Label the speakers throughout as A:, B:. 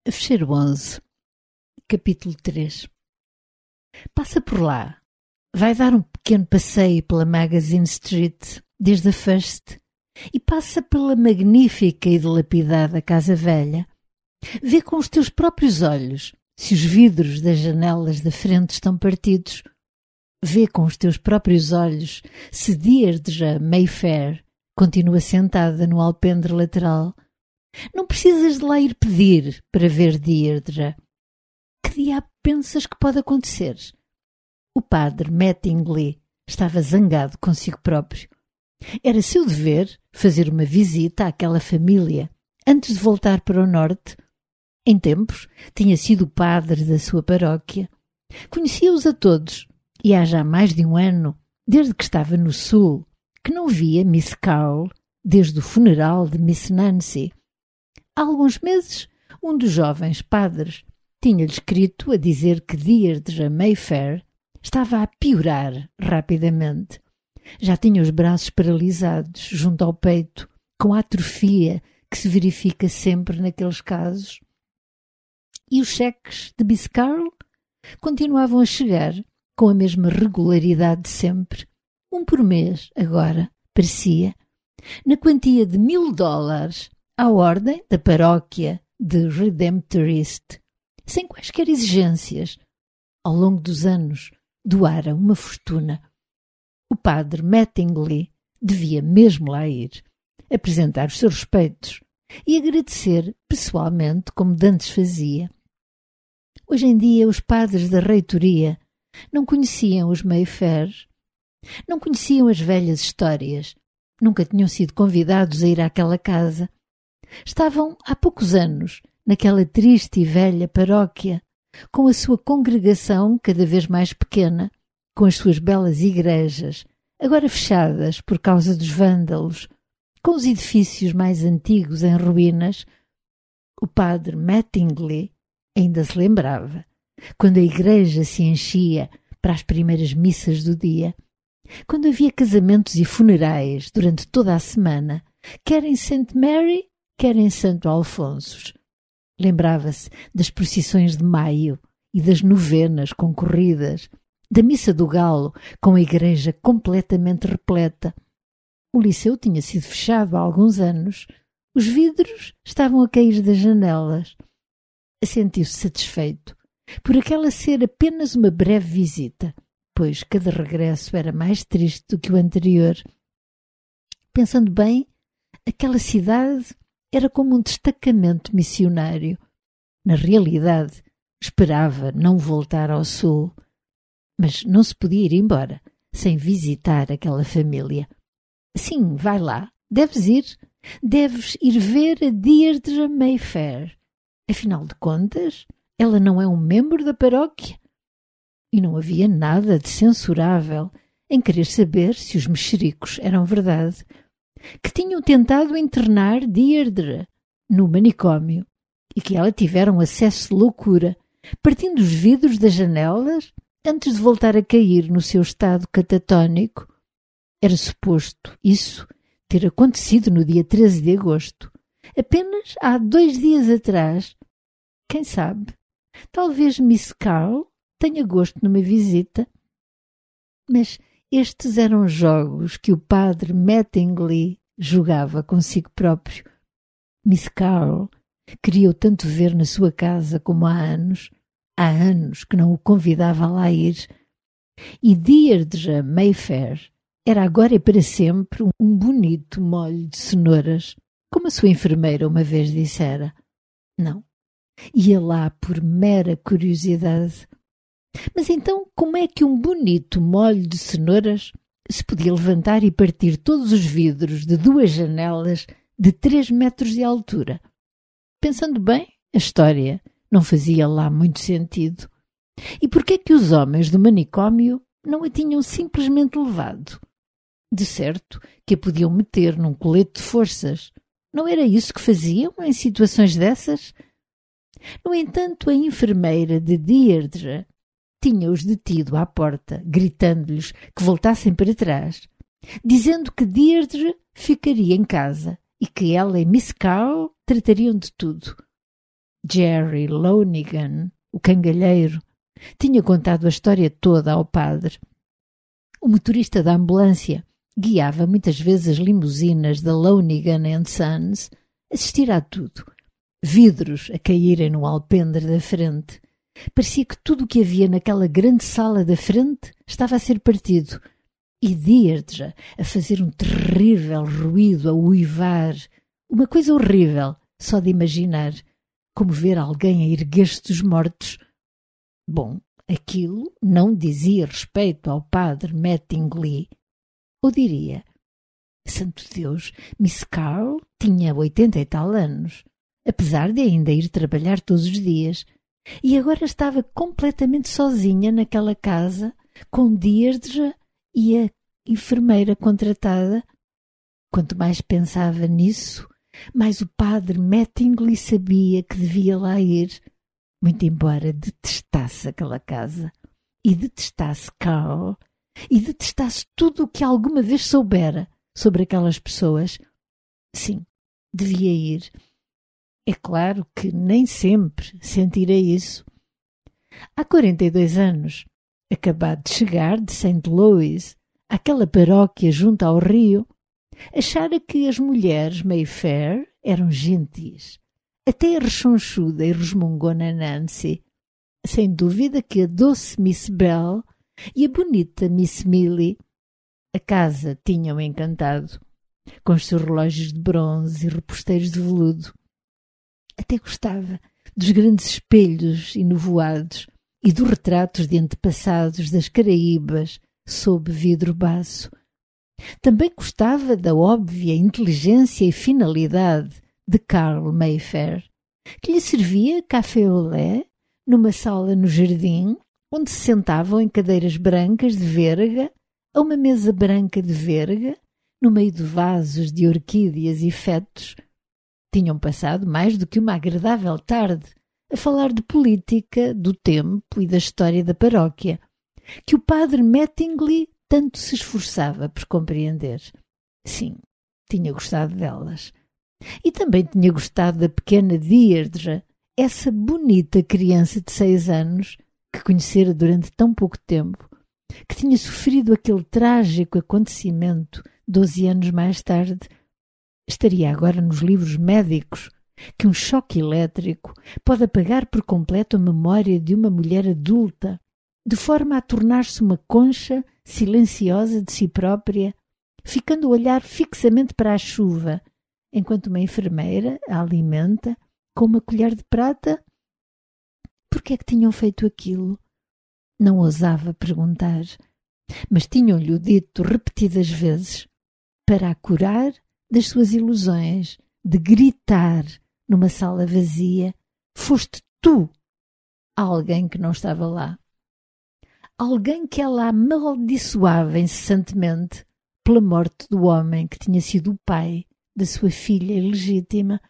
A: Fecheiro 11, capítulo 3. Passa por lá. Vai dar um pequeno passeio pela Magazine Street, desde a First, e passa pela magnífica e dilapidada Casa Velha. Vê com os teus próprios olhos se os vidros das janelas da frente estão partidos. Vê com os teus próprios olhos se Deirdre Mayfair continua sentada no alpendre lateral. Não precisas de lá ir pedir para ver Deirdre. Que diabo pensas que pode acontecer? O padre Mattingly estava zangado consigo próprio. Era seu dever fazer uma visita àquela família antes de voltar para o norte. Em tempos, tinha sido o padre da sua paróquia. Conhecia-os a todos e há já mais de um ano, desde que estava no sul, que não via Miss Carl desde o funeral de Miss Nancy. Há alguns meses, um dos jovens padres tinha-lhe escrito a dizer que Deirdre Mayfair estava a piorar rapidamente. Já tinha os braços paralisados junto ao peito, com a atrofia que se verifica sempre naqueles casos. E os cheques de Miss Carl continuavam a chegar com a mesma regularidade de sempre. Um por mês, agora, parecia, na quantia de $1000 à ordem da paróquia de Redemptorist, sem quaisquer exigências. Ao longo dos anos, doara uma fortuna. O padre Mattingly devia mesmo lá ir, apresentar os seus respeitos e agradecer pessoalmente como dantes fazia. Hoje em dia, os padres da reitoria não conheciam os Mayfair, não conheciam as velhas histórias, nunca tinham sido convidados a ir àquela casa. Estavam há poucos anos naquela triste e velha paróquia, com a sua congregação cada vez mais pequena, com as suas belas igrejas, agora fechadas por causa dos vândalos, com os edifícios mais antigos em ruínas. O padre Mattingly ainda se lembrava, quando a igreja se enchia para as primeiras missas do dia, quando havia casamentos e funerais durante toda a semana, quer em St. Mary, quer em Santo Alfonso. Lembrava-se das procissões de maio e das novenas concorridas, da missa do galo com a igreja completamente repleta. O liceu tinha sido fechado há alguns anos. Os vidros estavam a cair das janelas. Sentiu-se satisfeito por aquela ser apenas uma breve visita, pois cada regresso era mais triste do que o anterior. Pensando bem, aquela cidade era como um destacamento missionário. Na realidade, esperava não voltar ao sul, mas não se podia ir embora sem visitar aquela família. Sim, vai lá, deves ir ver a Deirdre Mayfair. Afinal de contas, ela não é um membro da paróquia. E não havia nada de censurável em querer saber se os mexericos eram verdade, que tinham tentado internar Deirdre no manicômio e que ela tivera um acesso de loucura, partindo os vidros das janelas antes de voltar a cair no seu estado catatónico. Era suposto isso ter acontecido no dia 13 de agosto, apenas há 2 dias atrás. Quem sabe, talvez Miss Carl tenha gosto numa visita. Mas estes eram jogos que o padre Mattingly jogava consigo próprio. Miss Carl queria-o tanto ver na sua casa como há anos que não o convidava a lá ir. E Deirdre Mayfair era agora e para sempre um bonito molho de cenouras, como a sua enfermeira uma vez dissera. Não, ia lá por mera curiosidade. Mas então, como é que um bonito molho de cenouras se podia levantar e partir todos os vidros de 2 janelas de 3 metros de altura? Pensando bem, a história não fazia lá muito sentido. E por que é que os homens do manicômio não a tinham simplesmente levado? De certo que a podiam meter num colete de forças. Não era isso que faziam em situações dessas? No entanto, a enfermeira de Deirdre tinha-os detido à porta, gritando-lhes que voltassem para trás, dizendo que Deirdre ficaria em casa e que ela e Miss Carl tratariam de tudo. Jerry Lonigan, o cangalheiro, tinha contado a história toda ao padre. O motorista da ambulância guiava muitas vezes as limusinas da Lonigan & Sons, assistir a tudo. Vidros a caírem no alpendre da frente. Parecia que tudo o que havia naquela grande sala da frente estava a ser partido. E Deirdre a fazer um terrível ruído, a uivar. Uma coisa horrível, só de imaginar. Como ver alguém a erguer-se dos mortos. Bom, aquilo não dizia respeito ao padre Mattingly. Ou diria, santo Deus, Miss Carl tinha 80 e tal anos, apesar de ainda ir trabalhar todos os dias, e agora estava completamente sozinha naquela casa, com Deirdre e a enfermeira contratada. Quanto mais pensava nisso, mais o padre Mattingly sabia que devia lá ir, muito embora detestasse aquela casa, e detestasse Carl, e detestasse tudo o que alguma vez soubera sobre aquelas pessoas. Sim, devia ir. É claro que nem sempre sentirei isso. Há 42 anos, acabado de chegar de St. Louis, àquela paróquia junto ao rio, achara que as mulheres Mayfair eram gentis. Até a rechonchuda e resmungona Nancy. Sem dúvida que a doce Miss Bell e a bonita Miss Millie a casa tinham encantado, com os seus relógios de bronze e reposteiros de veludo. Até gostava dos grandes espelhos enovoados e dos retratos de antepassados das Caraíbas sob vidro baço. Também gostava da óbvia inteligência e finalidade de Carl Mayfair, que lhe servia café au lait numa sala no jardim, onde se sentavam em cadeiras brancas de verga, a uma mesa branca de verga, no meio de vasos de orquídeas e fetos. Tinham passado mais do que uma agradável tarde a falar de política, do tempo e da história da paróquia, que o padre Mattingly tanto se esforçava por compreender. Sim, tinha gostado delas. E também tinha gostado da pequena Deirdre, essa bonita criança de 6 anos que conhecera durante tão pouco tempo, que tinha sofrido aquele trágico acontecimento 12 anos mais tarde. Estaria agora nos livros médicos que um choque elétrico pode apagar por completo a memória de uma mulher adulta, de forma a tornar-se uma concha silenciosa de si própria, ficando a olhar fixamente para a chuva, enquanto uma enfermeira a alimenta com uma colher de prata. Por que é que tinham feito aquilo? Não ousava perguntar, mas tinham-lhe dito repetidas vezes, para a curar das suas ilusões, de gritar numa sala vazia: foste tu, alguém que não estava lá. Alguém que ela amaldiçoava incessantemente pela morte do homem que tinha sido o pai da sua filha ilegítima.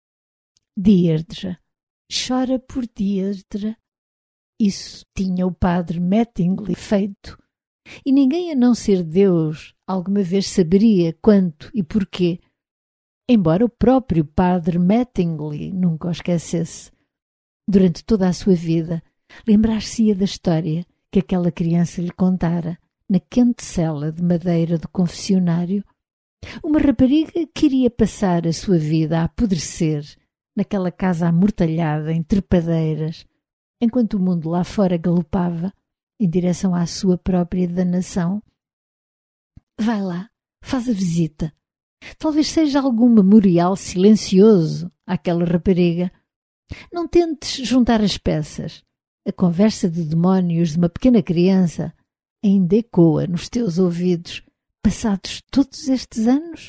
A: Deirdre, chora por Deirdre. Isso tinha o padre Mattingly feito, e ninguém a não ser Deus alguma vez saberia quanto e porquê, embora o próprio padre Mattingly nunca o esquecesse. Durante toda a sua vida, lembrar-se-ia da história que aquela criança lhe contara na quente cela de madeira do confessionário, uma rapariga que iria passar a sua vida a apodrecer naquela casa amortalhada em trepadeiras, enquanto o mundo lá fora galopava em direção à sua própria danação. Vai lá, faz a visita. Talvez seja algum memorial silencioso àquela rapariga. Não tentes juntar as peças. A conversa de demónios de uma pequena criança ainda ecoa nos teus ouvidos, passados todos estes anos.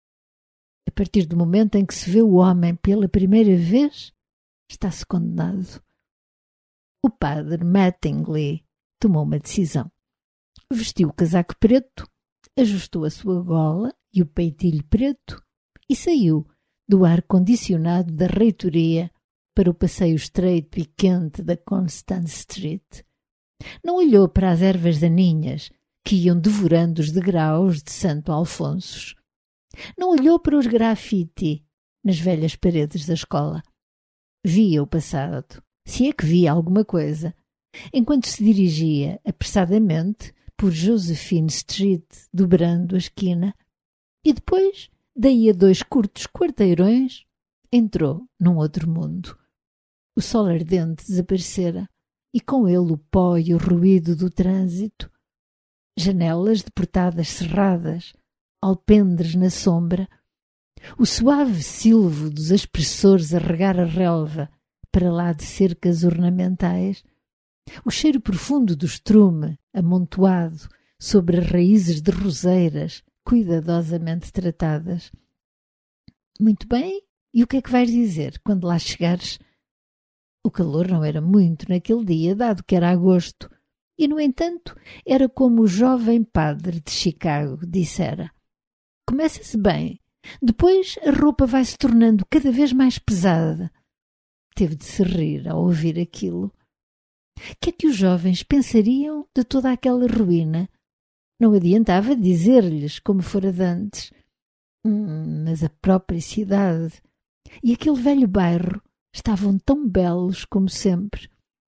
A: A partir do momento em que se vê o homem pela primeira vez, está-se condenado. O padre Mattingly tomou uma decisão. Vestiu o casaco preto, ajustou a sua gola e o peitilho preto e saiu do ar-condicionado da reitoria para o passeio estreito e quente da Constance Street. Não olhou para as ervas daninhas que iam devorando os degraus de Santo Alfonso. Não olhou para os grafite nas velhas paredes da escola. Via o passado, se é que via alguma coisa, enquanto se dirigia apressadamente por Josephine Street, dobrando a esquina, e depois, daí a 2 curtos quarteirões, entrou num outro mundo. O sol ardente desaparecera, e com ele o pó e o ruído do trânsito. Janelas de portadas cerradas, alpendres na sombra, o suave silvo dos aspersores a regar a relva para lá de cercas ornamentais, o cheiro profundo do estrume amontoado sobre as raízes de roseiras cuidadosamente tratadas. Muito bem, e o que é que vais dizer quando lá chegares? O calor não era muito naquele dia, dado que era agosto, e, no entanto, era como o jovem padre de Chicago dissera. Começa-se bem, depois a roupa vai se tornando cada vez mais pesada. Teve de se rir ao ouvir aquilo. Que é que os jovens pensariam de toda aquela ruína? Não adiantava dizer-lhes como fora dantes. Mas a própria cidade e aquele velho bairro estavam tão belos como sempre.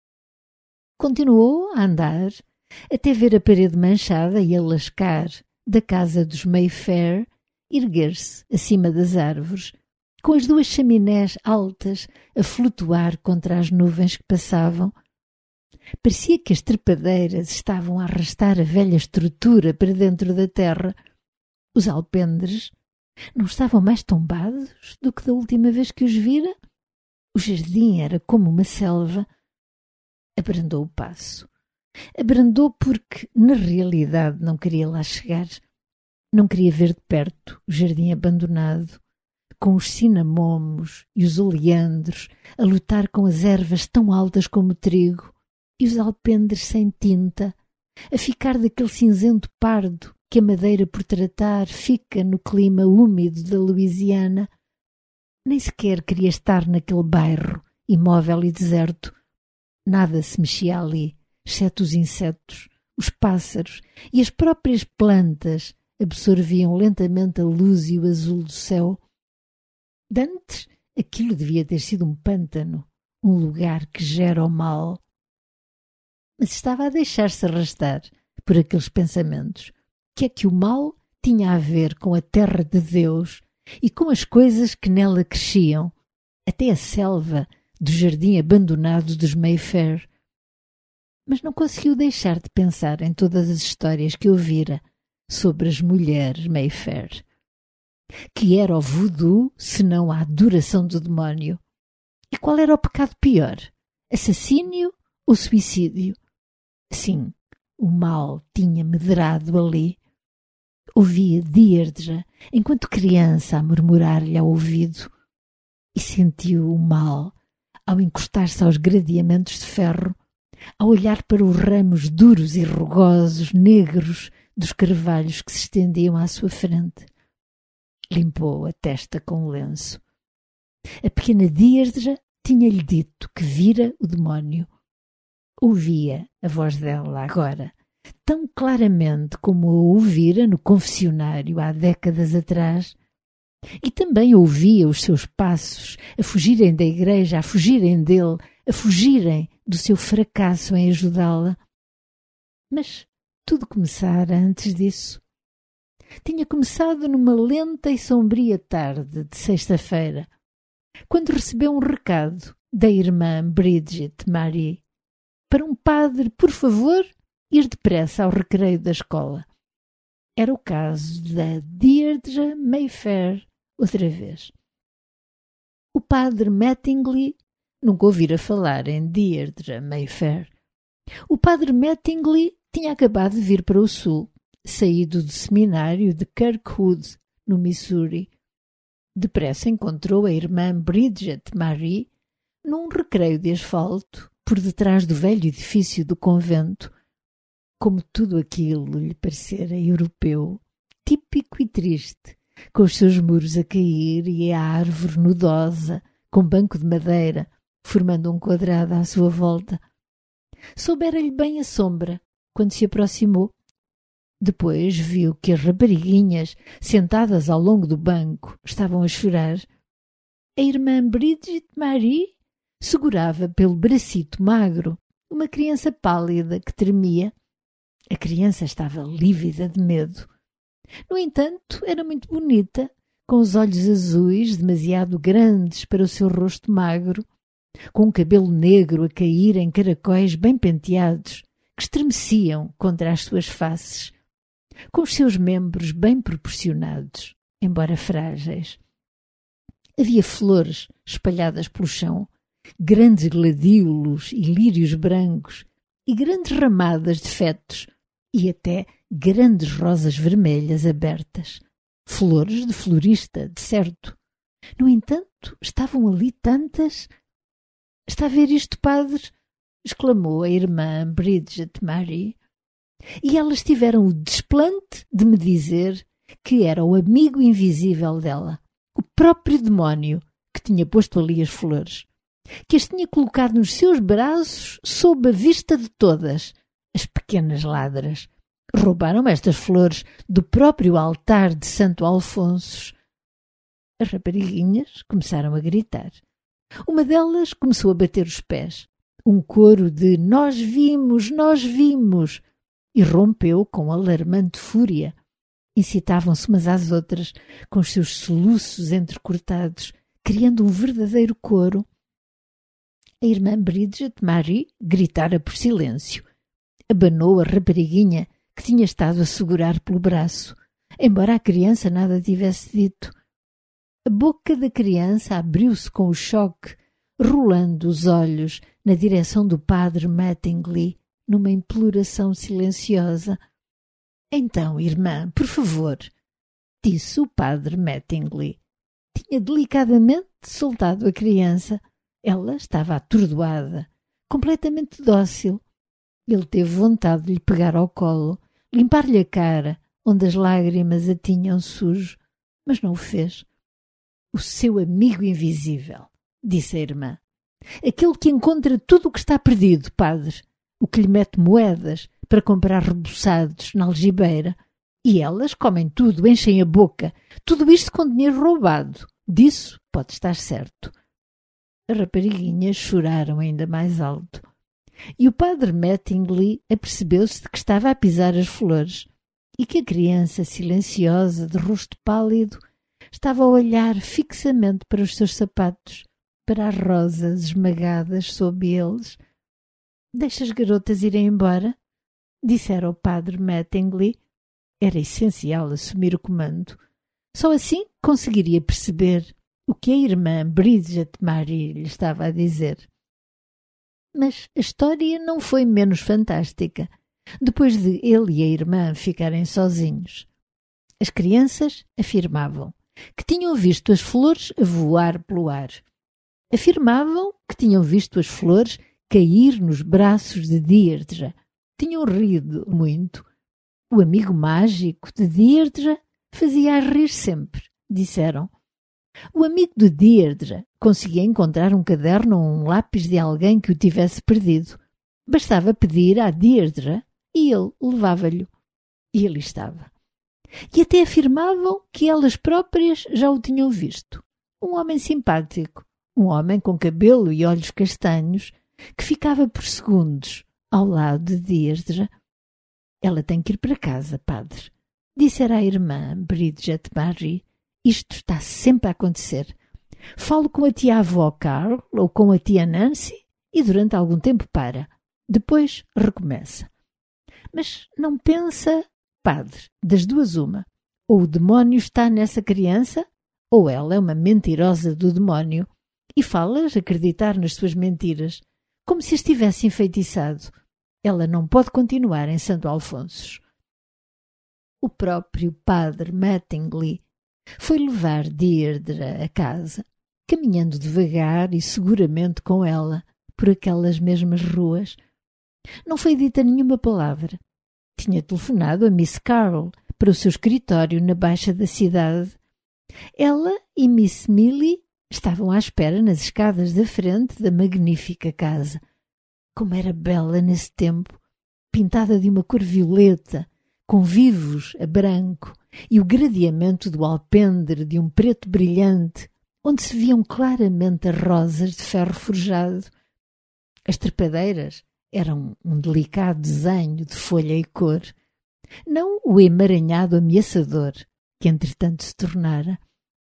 A: Continuou a andar, até ver a parede manchada e a lascar da casa dos Mayfair erguer-se acima das árvores, com as 2 chaminés altas a flutuar contra as nuvens que passavam. Parecia que as trepadeiras estavam a arrastar a velha estrutura para dentro da terra. Os alpendres não estavam mais tombados do que da última vez que os vira? O jardim era como uma selva. Abrandou o passo. Abrandou porque, na realidade, não queria lá chegar. Não queria ver de perto o jardim abandonado, com os cinamomos e os oleandros a lutar com as ervas tão altas como o trigo, e os alpendres sem tinta, a ficar daquele cinzento pardo que a madeira por tratar fica no clima úmido da Louisiana. Nem sequer queria estar naquele bairro, imóvel e deserto. Nada se mexia ali, exceto os insetos, os pássaros e as próprias plantas absorviam lentamente a luz e o azul do céu. Dantes, aquilo devia ter sido um pântano, um lugar que gera o mal. Mas estava a deixar-se arrastar por aqueles pensamentos. Que é que o mal tinha a ver com a terra de Deus e com as coisas que nela cresciam, até a selva do jardim abandonado dos Mayfair? Mas não conseguiu deixar de pensar em todas as histórias que ouvira sobre as mulheres Mayfair. Que era o voodoo, senão a adoração do demónio? E qual era o pecado pior? Assassínio ou suicídio? Sim, o mal tinha medrado ali. Ouvia Deirdre, enquanto criança, a murmurar-lhe ao ouvido, e sentiu o mal ao encostar-se aos gradeamentos de ferro, ao olhar para os ramos duros e rugosos, negros, dos carvalhos que se estendiam à sua frente. Limpou a testa com o lenço. A pequena Deirdre tinha-lhe dito que vira o demónio. Ouvia a voz dela agora, tão claramente como a ouvira no confessionário há décadas atrás, e também ouvia os seus passos a fugirem da igreja, a fugirem dele, a fugirem do seu fracasso em ajudá-la. Mas tudo começara antes disso. Tinha começado numa lenta e sombria tarde de sexta-feira, quando recebeu um recado da irmã Bridget Marie para um padre, por favor, ir depressa ao recreio da escola. Era o caso da Deirdre Mayfair outra vez. O padre Mattingly nunca ouvira falar em Deirdre Mayfair. O padre Mattingly tinha acabado de vir para o sul, saído do seminário de Kirkwood, no Missouri. Depressa encontrou a irmã Bridget Marie num recreio de asfalto por detrás do velho edifício do convento. Como tudo aquilo lhe parecera europeu, típico e triste, com os seus muros a cair e a árvore nudosa, com banco de madeira, formando um quadrado à sua volta. Soubera-lhe bem a sombra quando se aproximou. Depois viu que as rapariguinhas, sentadas ao longo do banco, estavam a chorar. A irmã Bridget Marie segurava pelo bracito magro uma criança pálida que tremia. A criança estava lívida de medo. No entanto, era muito bonita, com os olhos azuis demasiado grandes para o seu rosto magro, com o cabelo negro a cair em caracóis bem penteados, que estremeciam contra as suas faces, com os seus membros bem proporcionados, embora frágeis. Havia flores espalhadas pelo chão, grandes gladiolos e lírios brancos, e grandes ramadas de fetos, e até grandes rosas vermelhas abertas. Flores de florista, de certo. No entanto, estavam ali tantas... «Está a ver isto, padre?» exclamou a irmã Bridget Mary. E elas tiveram o desplante de me dizer que era o amigo invisível dela, o próprio demónio que tinha posto ali as flores, que as tinha colocado nos seus braços sob a vista de todas, as pequenas ladras. Roubaram estas flores do próprio altar de Santo Alfonso. As rapariguinhas começaram a gritar. Uma delas começou a bater os pés. Um coro de nós vimos, e rompeu com alarmante fúria. Incitavam-se umas às outras, com os seus soluços entrecortados, criando um verdadeiro coro. A irmã Bridget Mary gritara por silêncio. Abanou a rapariguinha que tinha estado a segurar pelo braço, embora a criança nada tivesse dito. A boca da criança abriu-se com o choque, rolando os olhos na direção do padre Mattingly, numa imploração silenciosa. «Então, irmã, por favor», disse o padre Mattingly. Tinha delicadamente soltado a criança. Ela estava atordoada, completamente dócil. Ele teve vontade de lhe pegar ao colo, limpar-lhe a cara, onde as lágrimas a tinham sujo, mas não o fez. «O seu amigo invisível», disse a irmã. «Aquele que encontra tudo o que está perdido, padre. O que lhe mete moedas para comprar reboçados na algibeira. E elas comem tudo, enchem a boca. Tudo isto com dinheiro roubado. Disso pode estar certo». As rapariguinhas choraram ainda mais alto. E o padre Mattingly apercebeu-se de que estava a pisar as flores e que a criança silenciosa, de rosto pálido, estava a olhar fixamente para os seus sapatos, para as rosas esmagadas sob eles. «Deixa as garotas irem embora?» dissera o padre Mattingly. Era essencial assumir o comando. Só assim conseguiria perceber o que a irmã Bridget Mary lhe estava a dizer. Mas a história não foi menos fantástica, depois de ele e a irmã ficarem sozinhos. As crianças afirmavam que tinham visto as flores a voar pelo ar. Afirmavam que tinham visto as flores cair nos braços de Deirdre. Tinham rido muito. O amigo mágico de Deirdre fazia-a rir sempre, disseram. O amigo de Deirdre conseguia encontrar um caderno ou um lápis de alguém que o tivesse perdido. Bastava pedir à Deirdre e ele levava-lhe. E ali estava. E até afirmavam que elas próprias já o tinham visto. Um homem simpático, um homem com cabelo e olhos castanhos, que ficava por segundos ao lado de Deirdre. «Ela tem que ir para casa, padre», dissera a irmã Bridget Mary. «Isto está sempre a acontecer. Falo com a tia-avó Carl ou com a tia Nancy e durante algum tempo para. Depois recomeça. Mas não pensa, padre, das duas uma. Ou o demónio está nessa criança, ou ela é uma mentirosa do demónio e falas acreditar nas suas mentiras, como se as tivesse enfeitiçado. Ela não pode continuar em Santo Alfonso». O próprio padre Mattingly foi levar Deirdre a casa, caminhando devagar e seguramente com ela por aquelas mesmas ruas. Não foi dita nenhuma palavra. Tinha telefonado a Miss Carl para o seu escritório na Baixa da cidade. Ela e Miss Millie estavam à espera nas escadas da frente da magnífica casa. Como era bela nesse tempo, pintada de uma cor violeta, com vivos a branco, e o gradeamento do alpendre de um preto brilhante, onde se viam claramente as rosas de ferro forjado. As trepadeiras eram um delicado desenho de folha e cor, não o emaranhado ameaçador que entretanto se tornara.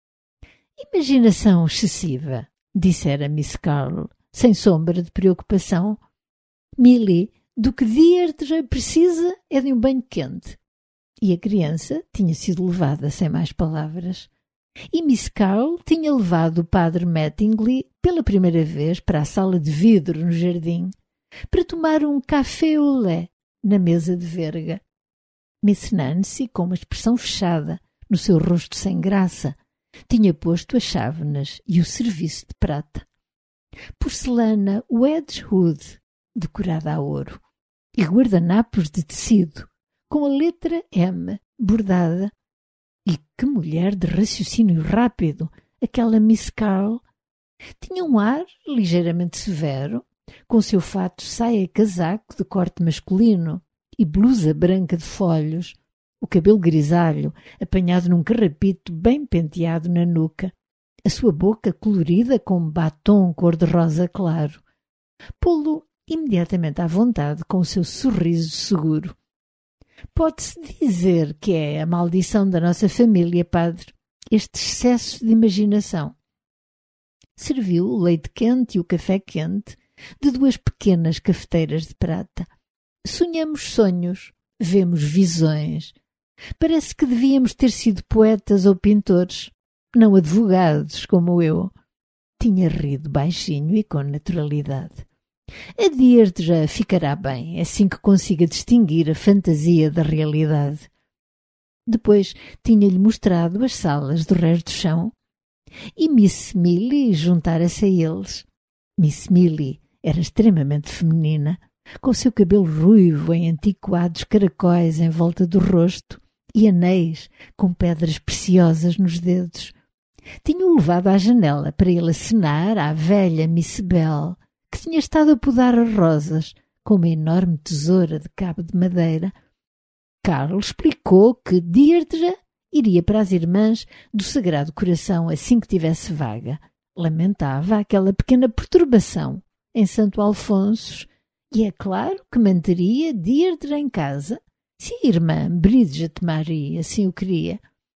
A: Imaginação excessiva, dissera Miss Carle, sem sombra de preocupação. Milly, do que Deirdre precisa é de um banho quente. E a criança tinha sido levada sem mais palavras. E Miss Carle tinha levado o padre Mattingly pela primeira vez para a sala de vidro no jardim, para tomar um café au lait na mesa de verga. Miss Nancy, com uma expressão fechada no seu rosto sem graça, tinha posto as chávenas e o serviço de prata. Porcelana Wedgwood, decorada a ouro, e guardanapos de tecido, com a letra M bordada. E que mulher de raciocínio rápido, aquela Miss Carle! Tinha um ar ligeiramente severo, com o seu fato saia-casaco de corte masculino e blusa branca de folhos, o cabelo grisalho apanhado num carrapito bem penteado na nuca, a sua boca colorida com batom cor-de-rosa claro. Pô-lo imediatamente à vontade com o seu sorriso seguro. Pode-se dizer que é a maldição da nossa família, padre, este excesso de imaginação. Serviu o leite quente e o café quente de duas pequenas cafeteiras de prata. Sonhamos sonhos, vemos visões. Parece que devíamos ter sido poetas ou pintores, não advogados como eu. Tinha rido baixinho e com naturalidade. A Deirdre ficará bem, assim que consiga distinguir a fantasia da realidade. Depois tinha-lhe mostrado as salas do resto do chão e Miss Milly juntara-se a eles. Miss Milly era extremamente feminina, com o seu cabelo ruivo em antiquados caracóis em volta do rosto e anéis com pedras preciosas nos dedos. Tinha-o levado à janela para ele acenar à velha Miss Bell, que tinha estado a podar as rosas com uma enorme tesoura de cabo de madeira. Carl explicou que Deirdre iria para as irmãs do Sagrado Coração assim que tivesse vaga. Lamentava aquela pequena perturbação em Santo Alfonso e é claro que manteria Deirdre em casa se a irmã Bridget Marie assim o queria.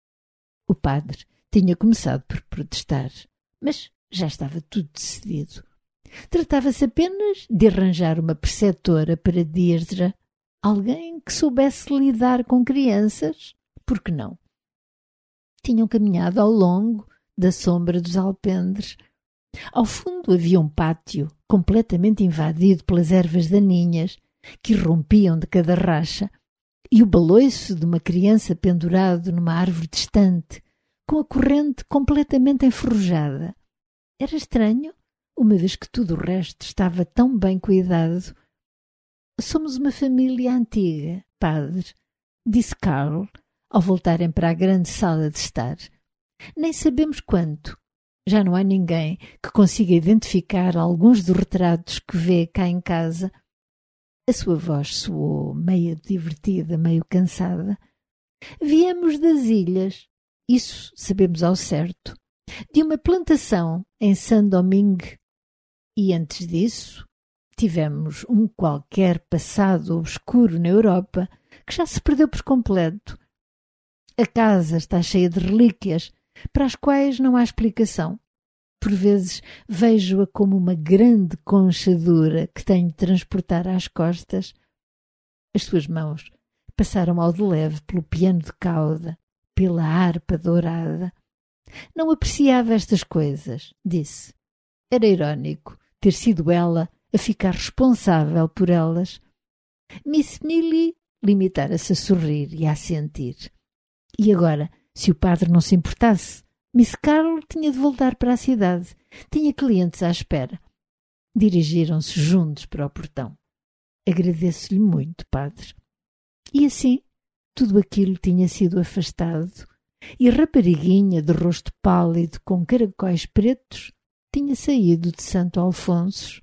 A: O padre tinha começado por protestar, mas já estava tudo decidido. Tratava-se apenas de arranjar uma preceptora para Deirdre, alguém que soubesse lidar com crianças, por que não? Tinham caminhado ao longo da sombra dos alpendres. Ao fundo havia um pátio completamente invadido pelas ervas daninhas que irrompiam de cada racha e o baloiço de uma criança pendurado numa árvore distante, com a corrente completamente enferrujada. Era estranho, uma vez que tudo o resto estava tão bem cuidado. Somos uma família antiga, padre, disse Carl, ao voltarem para a grande sala de estar. Nem sabemos quanto. Já não há ninguém que consiga identificar alguns dos retratos que vê cá em casa. A sua voz soou meio divertida, meio cansada. Viemos das ilhas, isso sabemos ao certo, de uma plantação em Saint-Domingue. E antes disso, tivemos um qualquer passado obscuro na Europa que já se perdeu por completo. A casa está cheia de relíquias para as quais não há explicação. Por vezes vejo-a como uma grande concha dura que tenho de transportar às costas. As suas mãos passaram ao de leve pelo piano de cauda, pela harpa dourada. Não apreciava estas coisas, disse. Era irónico ter sido ela a ficar responsável por elas. Miss Milly limitara-se a sorrir e a assentir. E agora, se o padre não se importasse, Miss Carle tinha de voltar para a cidade. Tinha clientes à espera. Dirigiram-se juntos para o portão. Agradeço-lhe muito, padre. E assim, tudo aquilo tinha sido afastado e a rapariguinha de rosto pálido com caracóis pretos tinha saído de Santo Alfonso.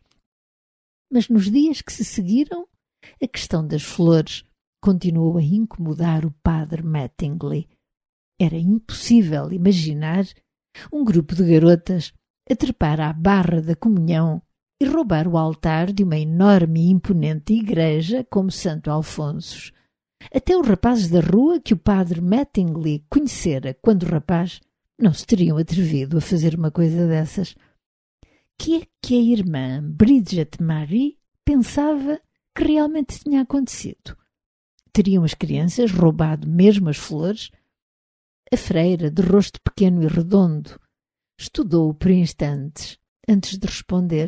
A: Mas nos dias que se seguiram, a questão das flores continuou a incomodar o padre Mattingly. Era impossível imaginar um grupo de garotas a trepar à barra da comunhão e roubar o altar de uma enorme e imponente igreja como Santo Alfonso. Até os rapazes da rua que o padre Mattingly conhecera quando rapaz não se teriam atrevido a fazer uma coisa dessas. Que é que a irmã Bridget Mary pensava que realmente tinha acontecido? Teriam as crianças roubado mesmo as flores? A freira, de rosto pequeno e redondo, estudou-o por instantes antes de responder.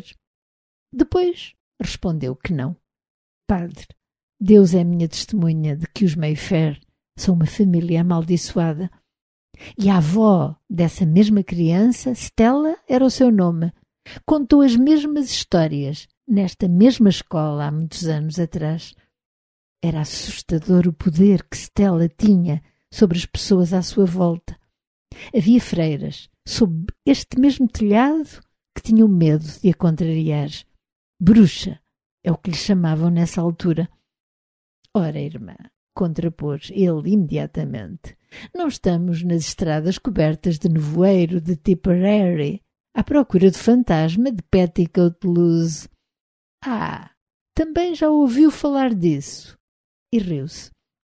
A: Depois respondeu que não. Padre, Deus é minha testemunha de que os Mayfair são uma família amaldiçoada. E a avó dessa mesma criança, Stella era o seu nome, contou as mesmas histórias nesta mesma escola há muitos anos atrás. Era assustador o poder que Stella tinha sobre as pessoas à sua volta. Havia freiras, sob este mesmo telhado, que tinham medo de a contrariar. Bruxa é o que lhe chamavam nessa altura. Ora, irmã, contrapôs ele imediatamente, não estamos nas estradas cobertas de nevoeiro de Tipperary, à procura do fantasma de Petticoat Luz. Ah, também já ouviu falar disso? E riu-se.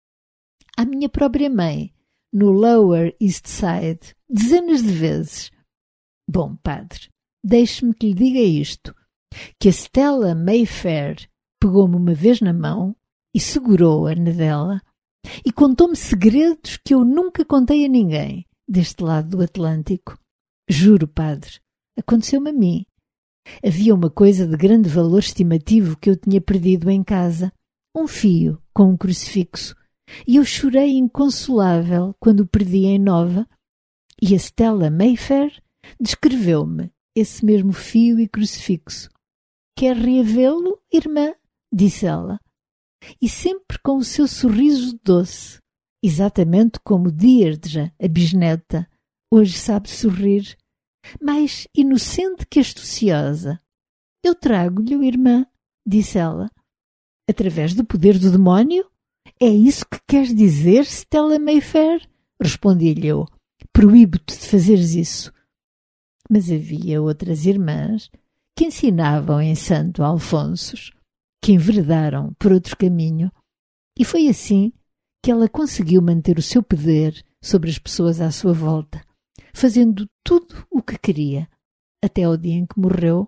A: A minha própria mãe, no Lower East Side, dezenas de vezes. Bom, padre, deixe-me que lhe diga isto, que a Stella Mayfair pegou-me uma vez na mão e segurou-a na dela e contou-me segredos que eu nunca contei a ninguém deste lado do Atlântico. Juro, padre, aconteceu-me a mim. Havia uma coisa de grande valor estimativo que eu tinha perdido em casa, um fio com um crucifixo, e eu chorei inconsolável quando o perdi em Nova, e a Stella Mayfair descreveu-me esse mesmo fio e crucifixo. Quer reavê-lo, irmã? Disse ela. E sempre com o seu sorriso doce, exatamente como Deirdre, a bisneta, hoje sabe sorrir, mais inocente que astuciosa. Eu trago-lhe, irmã, disse ela. Através do poder do demónio? É isso que queres dizer, Stella Mayfair? Respondi-lhe eu. Proíbo-te de fazeres isso. Mas havia outras irmãs que ensinavam em Santo Alfonso, que enveredaram por outro caminho, e foi assim que ela conseguiu manter o seu poder sobre as pessoas à sua volta, fazendo tudo o que queria, até ao dia em que morreu.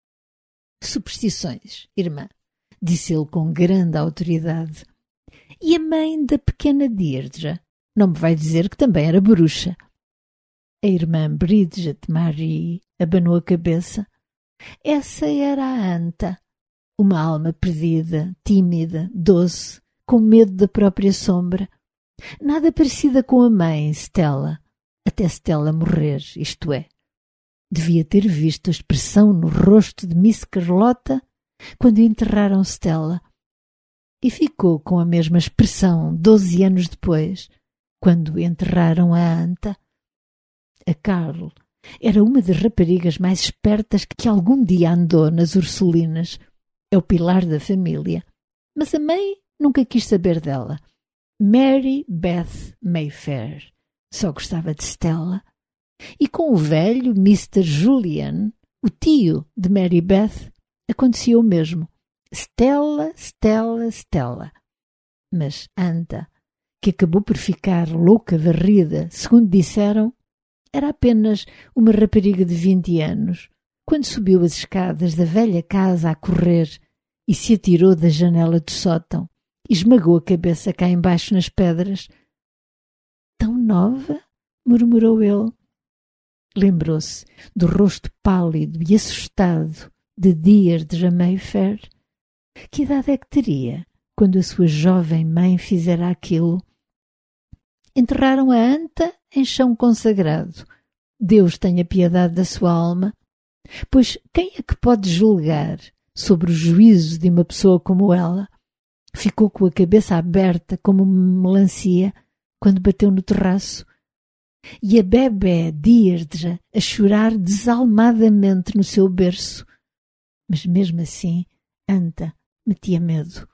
A: Superstições, irmã, disse ele com grande autoridade. E a mãe da pequena Deirdre? Não me vai dizer que também era bruxa? A irmã Bridget Mary abanou a cabeça. Essa era a Anta, uma alma perdida, tímida, doce, com medo da própria sombra. Nada parecida com a mãe, Stella, até Stella morrer, isto é. Devia ter visto a expressão no rosto de Miss Carlota quando enterraram Stella. E ficou com a mesma expressão 12 anos depois, quando enterraram a Anta. A Carl era uma das raparigas mais espertas que algum dia andou nas Ursulinas. É o pilar da família. Mas a mãe nunca quis saber dela. Mary Beth Mayfair só gostava de Stella. E com o velho Mr. Julian, o tio de Mary Beth, acontecia o mesmo. Stella, Stella, Stella. Mas Anta, que acabou por ficar louca varrida, segundo disseram, era apenas uma rapariga de 20 anos, quando subiu as escadas da velha casa a correr e se atirou da janela do sótão e esmagou a cabeça cá embaixo nas pedras. Tão nova? Murmurou ele. Lembrou-se do rosto pálido e assustado de Deirdre Mayfair. Que idade é que teria quando a sua jovem mãe fizera aquilo? Enterraram a Anta em chão consagrado. Deus tenha piedade da sua alma. Pois quem é que pode julgar sobre o juízo de uma pessoa como ela? Ficou com a cabeça aberta como uma melancia quando bateu no terraço. E a bebé Deirdre a chorar desalmadamente no seu berço. Mas mesmo assim, Anta metia medo.